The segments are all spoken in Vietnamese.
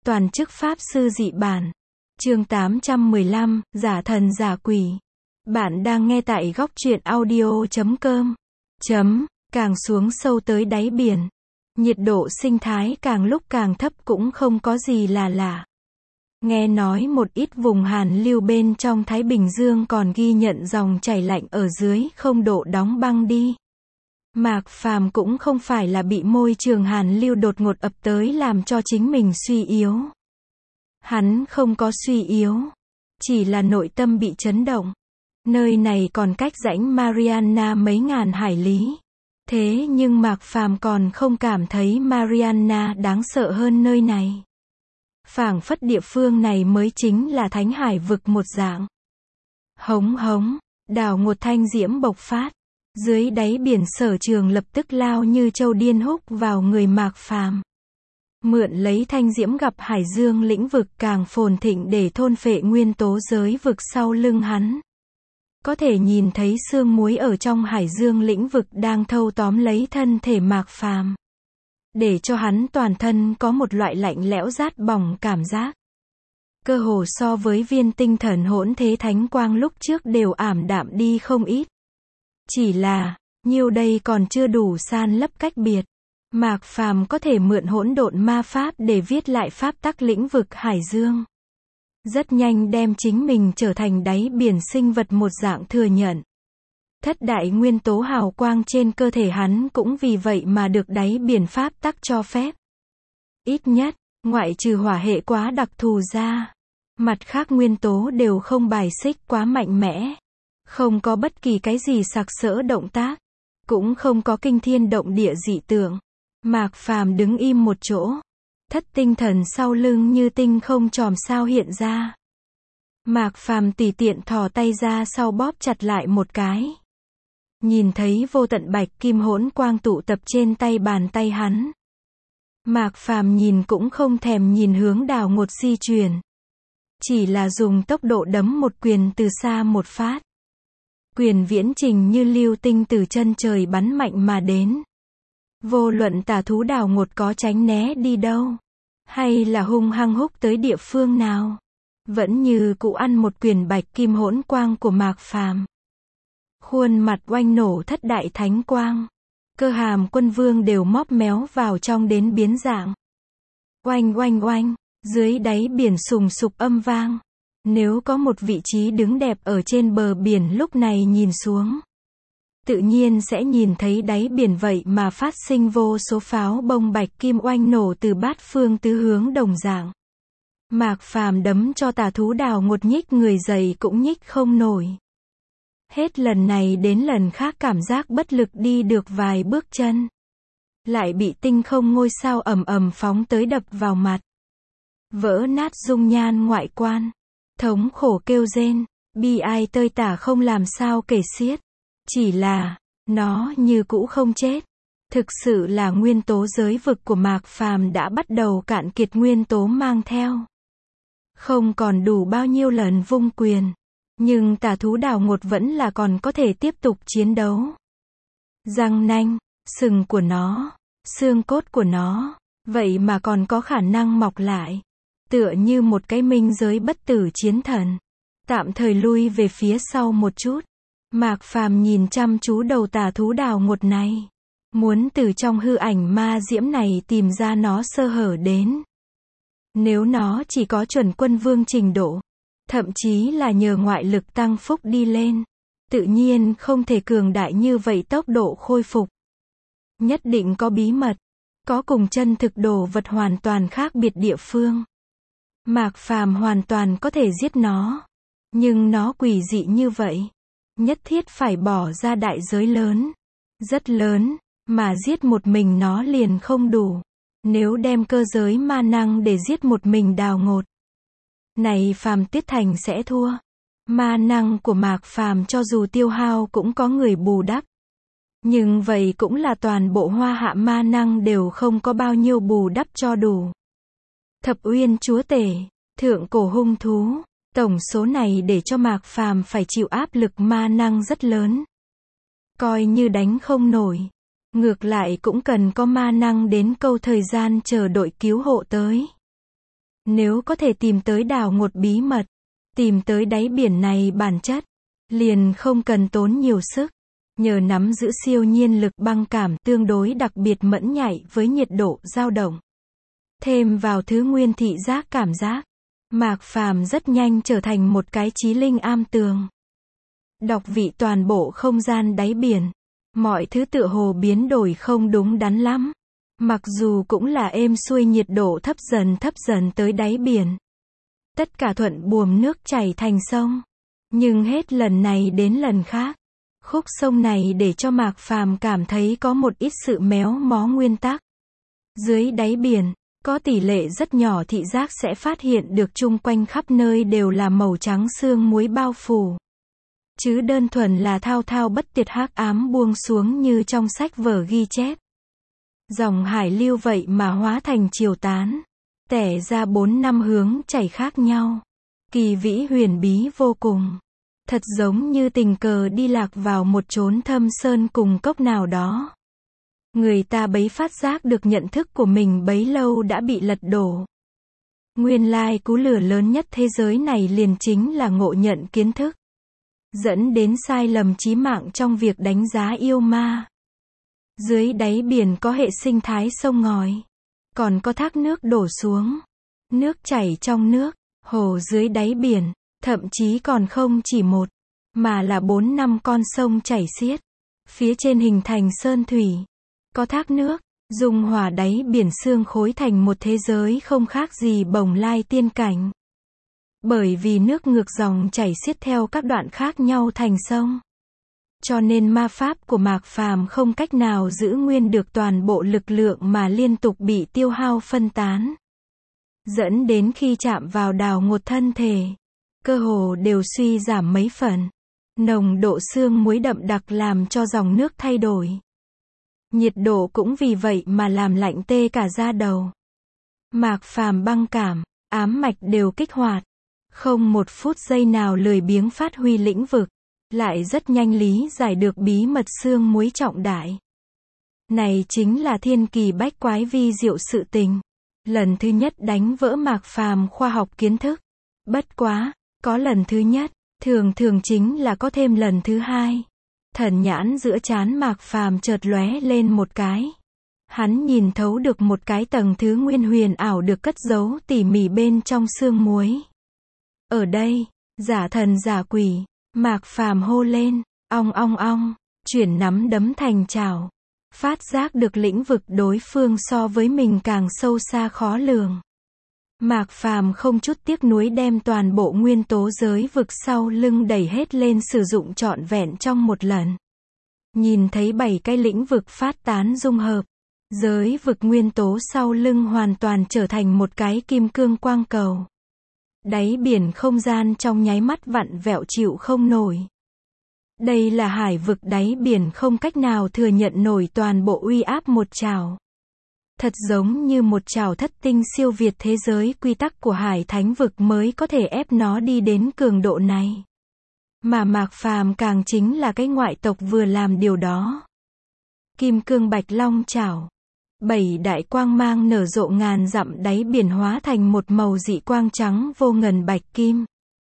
Toàn chức Pháp Sư dị bản. Chương 815, Giả thần giả quỷ. Bạn đang nghe tại góc truyện audio.com. Càng xuống sâu tới đáy biển, nhiệt độ sinh thái càng lúc càng thấp cũng không có gì là lạ. Nghe nói một ít vùng hàn lưu bên trong Thái Bình Dương còn ghi nhận dòng chảy lạnh ở dưới 0 độ đóng băng đi. Mạc Phàm cũng không phải là bị môi trường hàn lưu đột ngột ập tới làm cho chính mình suy yếu. Hắn không có suy yếu, chỉ là nội tâm bị chấn động. Nơi này còn cách rãnh Mariana mấy ngàn hải lý. Thế nhưng Mạc Phàm còn không cảm thấy Mariana đáng sợ hơn nơi này. Phảng phất địa phương này mới chính là thánh hải vực một dạng. Hống hống, đào ngột thanh diễm bộc phát. Dưới đáy biển Sở Trường lập tức lao như châu điên húc vào người Mạc Phàm. Mượn lấy thanh diễm gặp hải dương lĩnh vực càng phồn thịnh để thôn phệ nguyên tố giới vực sau lưng hắn. Có thể nhìn thấy sương muối ở trong hải dương lĩnh vực đang thâu tóm lấy thân thể Mạc Phàm, để cho hắn toàn thân có một loại lạnh lẽo rát bỏng cảm giác. Cơ hồ so với viên tinh thần hỗn thế thánh quang lúc trước đều ảm đạm đi không ít. Chỉ là, nhiêu đây còn chưa đủ san lấp cách biệt. Mạc Phàm có thể mượn hỗn độn ma pháp để viết lại pháp tắc lĩnh vực hải dương. Rất nhanh đem chính mình trở thành đáy biển sinh vật một dạng thừa nhận. Thất đại nguyên tố hào quang trên cơ thể hắn cũng vì vậy mà được đáy biển pháp tắc cho phép. Ít nhất, ngoại trừ hỏa hệ quá đặc thù ra, mặt khác nguyên tố đều không bài xích quá mạnh mẽ. Không có bất kỳ cái gì sặc sỡ động tác, cũng không có kinh thiên động địa dị tượng. Mạc Phàm đứng im một chỗ, thất tinh thần sau lưng như tinh không chòm sao hiện ra. Mạc Phàm tùy tiện thò tay ra sau bóp chặt lại một cái. Nhìn thấy vô tận bạch kim hỗn quang tụ tập trên tay bàn tay hắn. Mạc Phàm nhìn cũng không thèm nhìn hướng đào ngột di chuyển. Chỉ là dùng tốc độ đấm một quyền từ xa một phát. Quyền viễn trình như lưu tinh từ chân trời bắn mạnh mà đến. Vô luận tà thú đào ngột có tránh né đi đâu, hay là hung hăng húc tới địa phương nào, vẫn như cũ ăn một quyền bạch kim hỗn quang của Mạc Phàm. Khuôn mặt oanh nổ thất đại thánh quang, cơ hàm quân vương đều móp méo vào trong đến biến dạng. Oanh oanh oanh, dưới đáy biển sùng sục âm vang. Nếu có một vị trí đứng đẹp ở trên bờ biển lúc này nhìn xuống, tự nhiên sẽ nhìn thấy đáy biển vậy mà phát sinh vô số pháo bông bạch kim oanh nổ từ bát phương tứ hướng đồng dạng. Mạc Phàm đấm cho tà thú đào ngột nhích người dày cũng nhích không nổi. Hết lần này đến lần khác cảm giác bất lực đi được vài bước chân, lại bị tinh không ngôi sao ầm ầm phóng tới đập vào mặt. Vỡ nát dung nhan ngoại quan. Thống khổ kêu rên, bi ai tơi tả không làm sao kể xiết. Chỉ là, nó như cũ không chết. Thực sự là nguyên tố giới vực của Mạc Phàm đã bắt đầu cạn kiệt nguyên tố mang theo. Không còn đủ bao nhiêu lần vung quyền. Nhưng tà thú đào ngột vẫn là còn có thể tiếp tục chiến đấu. Răng nanh, sừng của nó, xương cốt của nó, vậy mà còn có khả năng mọc lại. Tựa như một cái minh giới bất tử chiến thần. Tạm thời lui về phía sau một chút. Mạc Phàm nhìn chăm chú đầu tà thú đào ngột này. Muốn từ trong hư ảnh ma diễm này tìm ra nó sơ hở đến. Nếu nó chỉ có chuẩn quân vương trình độ, thậm chí là nhờ ngoại lực tăng phúc đi lên, tự nhiên không thể cường đại như vậy tốc độ khôi phục. Nhất định có bí mật, có cùng chân thực đồ vật hoàn toàn khác biệt địa phương. Mạc Phàm hoàn toàn có thể giết nó. Nhưng nó quỷ dị như vậy, nhất thiết phải bỏ ra đại giới lớn, rất lớn, mà giết một mình nó liền không đủ. Nếu đem cơ giới ma năng để giết một mình đào ngột, này Phàm Tiết Thành sẽ thua. Ma năng của Mạc Phàm cho dù tiêu hao cũng có người bù đắp. Nhưng vậy cũng là toàn bộ hoa hạ ma năng đều không có bao nhiêu bù đắp cho đủ. Thập Uyên chúa tể, thượng cổ hung thú, tổng số này để cho Mạc Phàm phải chịu áp lực ma năng rất lớn. Coi như đánh không nổi, ngược lại cũng cần có ma năng đến câu thời gian chờ đội cứu hộ tới. Nếu có thể tìm tới đào ngột bí mật, tìm tới đáy biển này bản chất, liền không cần tốn nhiều sức. Nhờ nắm giữ siêu nhiên lực băng cảm tương đối đặc biệt mẫn nhạy với nhiệt độ dao động. Thêm vào thứ nguyên thị giác cảm giác, Mạc Phàm rất nhanh trở thành một cái trí linh am tường. Đọc vị toàn bộ không gian đáy biển. Mọi thứ tựa hồ biến đổi không đúng đắn lắm. Mặc dù cũng là êm xuôi nhiệt độ thấp dần tới đáy biển. Tất cả thuận buồm nước chảy thành sông. Nhưng hết lần này đến lần khác. Khúc sông này để cho Mạc Phàm cảm thấy có một ít sự méo mó nguyên tắc. Dưới đáy biển, có tỷ lệ rất nhỏ thị giác sẽ phát hiện được chung quanh khắp nơi đều là màu trắng sương muối bao phủ. Chứ đơn thuần là thao thao bất tuyệt hắc ám buông xuống như trong sách vở ghi chép. Dòng hải lưu vậy mà hóa thành chiều tán. Tẻ ra 4-5 hướng chảy khác nhau. Kỳ vĩ huyền bí vô cùng. Thật giống như tình cờ đi lạc vào một chốn thâm sơn cùng cốc nào đó. Người ta bấy phát giác được nhận thức của mình bấy lâu đã bị lật đổ. Nguyên lai cú lừa lớn nhất thế giới này liền chính là ngộ nhận kiến thức. Dẫn đến sai lầm chí mạng trong việc đánh giá yêu ma. Dưới đáy biển có hệ sinh thái sông ngòi. Còn có thác nước đổ xuống. Nước chảy trong nước, hồ dưới đáy biển. Thậm chí còn không chỉ một, mà là 4-5 con sông chảy xiết. Phía trên hình thành sơn thủy. Có thác nước, dung hòa đáy biển sương khối thành một thế giới không khác gì bồng lai tiên cảnh. Bởi vì nước ngược dòng chảy xiết theo các đoạn khác nhau thành sông. Cho nên ma pháp của Mạc Phàm không cách nào giữ nguyên được toàn bộ lực lượng mà liên tục bị tiêu hao phân tán. Dẫn đến khi chạm vào đào ngột thân thể, cơ hồ đều suy giảm mấy phần. Nồng độ sương muối đậm đặc làm cho dòng nước thay đổi. Nhiệt độ cũng vì vậy mà làm lạnh tê cả da đầu. Mạc Phàm băng cảm, ám mạch đều kích hoạt. Không một phút giây nào lười biếng phát huy lĩnh vực. Lại rất nhanh lý giải được bí mật sương muối trọng đại. Này chính là thiên kỳ bách quái vi diệu sự tình. Lần thứ nhất đánh vỡ Mạc Phàm khoa học kiến thức. Bất quá, có lần thứ nhất, thường chính là có thêm lần thứ hai. Thần nhãn giữa trán Mạc Phàm chợt lóe lên một cái. Hắn nhìn thấu được một cái tầng thứ nguyên huyền ảo được cất giấu tỉ mỉ bên trong sương muối. Ở đây, giả thần giả quỷ, Mạc Phàm hô lên, ong ong ong, chuyển nắm đấm thành chảo. Phát giác được lĩnh vực đối phương so với mình càng sâu xa khó lường. Mạc Phàm không chút tiếc nuối đem toàn bộ nguyên tố giới vực sau lưng đẩy hết lên sử dụng trọn vẹn trong một lần. Nhìn thấy 7 cái lĩnh vực phát tán dung hợp. Giới vực nguyên tố sau lưng hoàn toàn trở thành một cái kim cương quang cầu. Đáy biển không gian trong nháy mắt vặn vẹo chịu không nổi. Đây là hải vực đáy biển không cách nào thừa nhận nổi toàn bộ uy áp một trảo. Thật giống như một trảo thất tinh siêu việt thế giới quy tắc của hải thánh vực mới có thể ép nó đi đến cường độ này. Mà Mạc Phàm càng chính là cái ngoại tộc vừa làm điều đó. Kim cương bạch long trảo. 7 đại quang mang nở rộ ngàn dặm đáy biển hóa thành một màu dị quang trắng vô ngần bạch kim.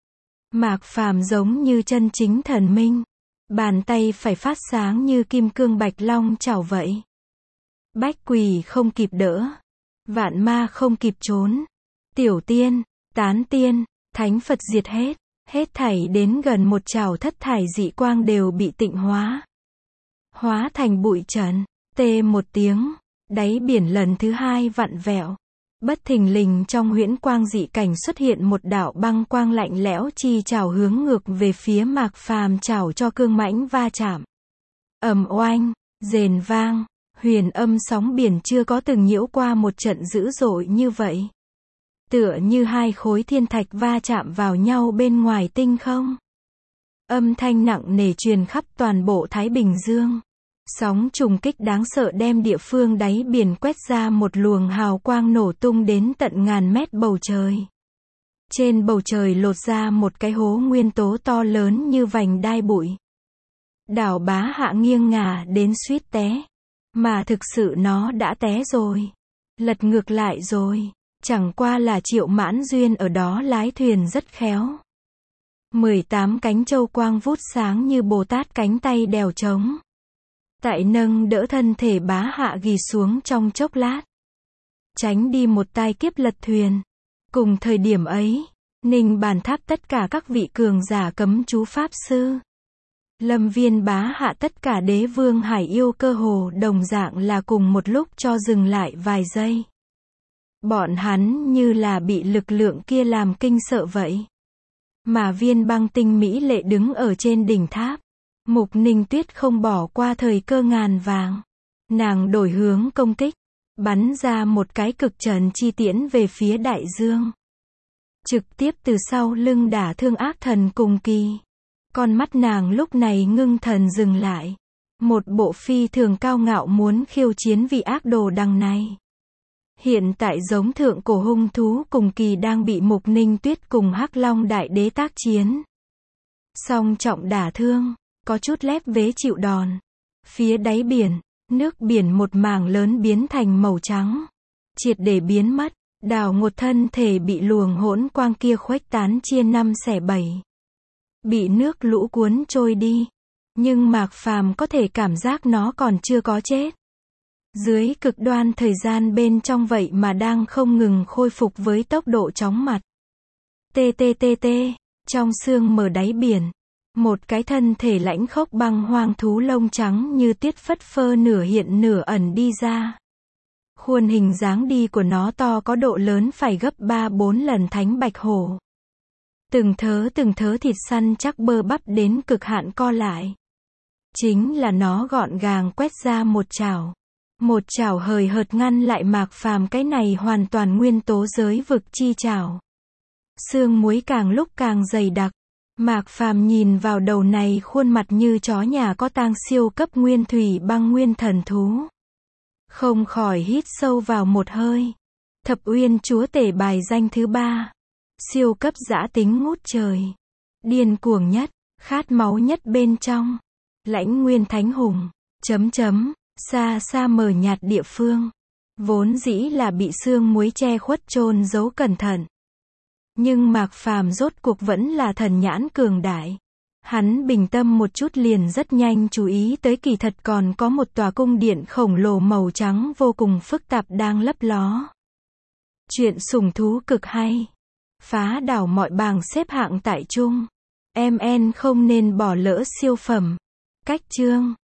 Mạc Phàm giống như chân chính thần minh. Bàn tay phải phát sáng như kim cương bạch long chảo vậy. Bách quỷ không kịp đỡ. Vạn ma không kịp trốn. Tiểu tiên, tán tiên, thánh Phật diệt hết. Hết thảy đến gần một chảo thất thải dị quang đều bị tịnh hóa. Hóa thành bụi trần. Tê một tiếng. Đáy biển lần thứ hai vặn vẹo. Bất thình lình trong huyễn quang dị cảnh xuất hiện một đạo băng quang lạnh lẽo chi chảo hướng ngược về phía Mạc Phàm chảo cho cương mãnh va chạm. Ầm oanh, rền vang, huyền âm sóng biển chưa có từng nhiễu qua một trận dữ dội như vậy. Tựa như hai khối thiên thạch va chạm vào nhau bên ngoài tinh không. Âm thanh nặng nề truyền khắp toàn bộ Thái Bình Dương. Sóng trùng kích đáng sợ đem địa phương đáy biển quét ra một luồng hào quang nổ tung đến tận ngàn mét bầu trời. Trên bầu trời lột ra một cái hố nguyên tố to lớn như vành đai bụi. Đảo Bá Hạ nghiêng ngả đến suýt té. Mà thực sự nó đã té rồi. Lật ngược lại rồi. Chẳng qua là Triệu Mãn Duyên ở đó lái thuyền rất khéo. 18 cánh châu quang vút sáng như Bồ Tát cánh tay đèo trống. Tại nâng đỡ thân thể bá hạ ghi xuống trong chốc lát. Tránh đi một tai kiếp lật thuyền. Cùng thời điểm ấy, Ninh bàn tháp tất cả các vị cường giả cấm chú pháp sư. Lâm Viên bá hạ tất cả đế vương hải yêu cơ hồ đồng dạng là cùng một lúc cho dừng lại vài giây. Bọn hắn như là bị lực lượng kia làm kinh sợ vậy. Mà Viên Băng Tinh mỹ lệ đứng ở trên đỉnh tháp. Mục Ninh Tuyết không bỏ qua thời cơ ngàn vàng. Nàng đổi hướng công kích, bắn ra một cái cực trần chi tiễn về phía đại dương. Trực tiếp từ sau lưng đả thương ác thần cùng kỳ. Con mắt nàng lúc này ngưng thần dừng lại. Một bộ phi thường cao ngạo muốn khiêu chiến vị ác đồ đằng này. Hiện tại giống thượng cổ hung thú cùng kỳ đang bị Mục Ninh Tuyết cùng Hắc Long Đại Đế tác chiến. Song trọng đả thương, có chút lép vế chịu đòn. Phía đáy biển, nước biển một mảng lớn biến thành màu trắng. Triệt để biến mất, đảo ngột thân thể bị luồng hỗn quang kia khuếch tán chia 5 xẻ 7. Bị nước lũ cuốn trôi đi. Nhưng Mạc Phàm có thể cảm giác nó còn chưa có chết. Dưới cực đoan thời gian bên trong vậy mà đang không ngừng khôi phục với tốc độ chóng mặt. TTTT, trong sương mờ đáy biển, một cái thân thể lãnh khốc băng hoang thú lông trắng như tiết phất phơ nửa hiện nửa ẩn đi ra. Khuôn hình dáng đi của nó to có độ lớn phải gấp 3-4 lần thánh bạch hổ. Từng thớ thịt săn chắc bơ bắp đến cực hạn co lại. Chính là nó gọn gàng quét ra một chảo. Một chảo hời hợt ngăn lại Mạc Phàm cái này hoàn toàn nguyên tố giới vực chi chảo. Xương muối càng lúc càng dày đặc. Mạc Phàm nhìn vào đầu này khuôn mặt như chó nhà có tang siêu cấp nguyên thủy băng nguyên thần thú. Không khỏi hít sâu vào một hơi. Thập Uyên chúa tể bài danh thứ 3. Siêu cấp dã tính ngút trời. Điên cuồng nhất, khát máu nhất bên trong. Lãnh nguyên thánh hùng. Xa xa mờ nhạt địa phương. Vốn dĩ là bị sương muối che khuất chôn giấu cẩn thận. Nhưng Mạc Phàm rốt cuộc vẫn là thần nhãn cường đại. Hắn bình tâm một chút liền rất nhanh chú ý tới kỳ thật còn có một tòa cung điện khổng lồ màu trắng vô cùng phức tạp đang lấp ló. Chuyện sủng thú cực hay. Phá đảo mọi bảng xếp hạng tại chung. MN không nên bỏ lỡ siêu phẩm. Cách chương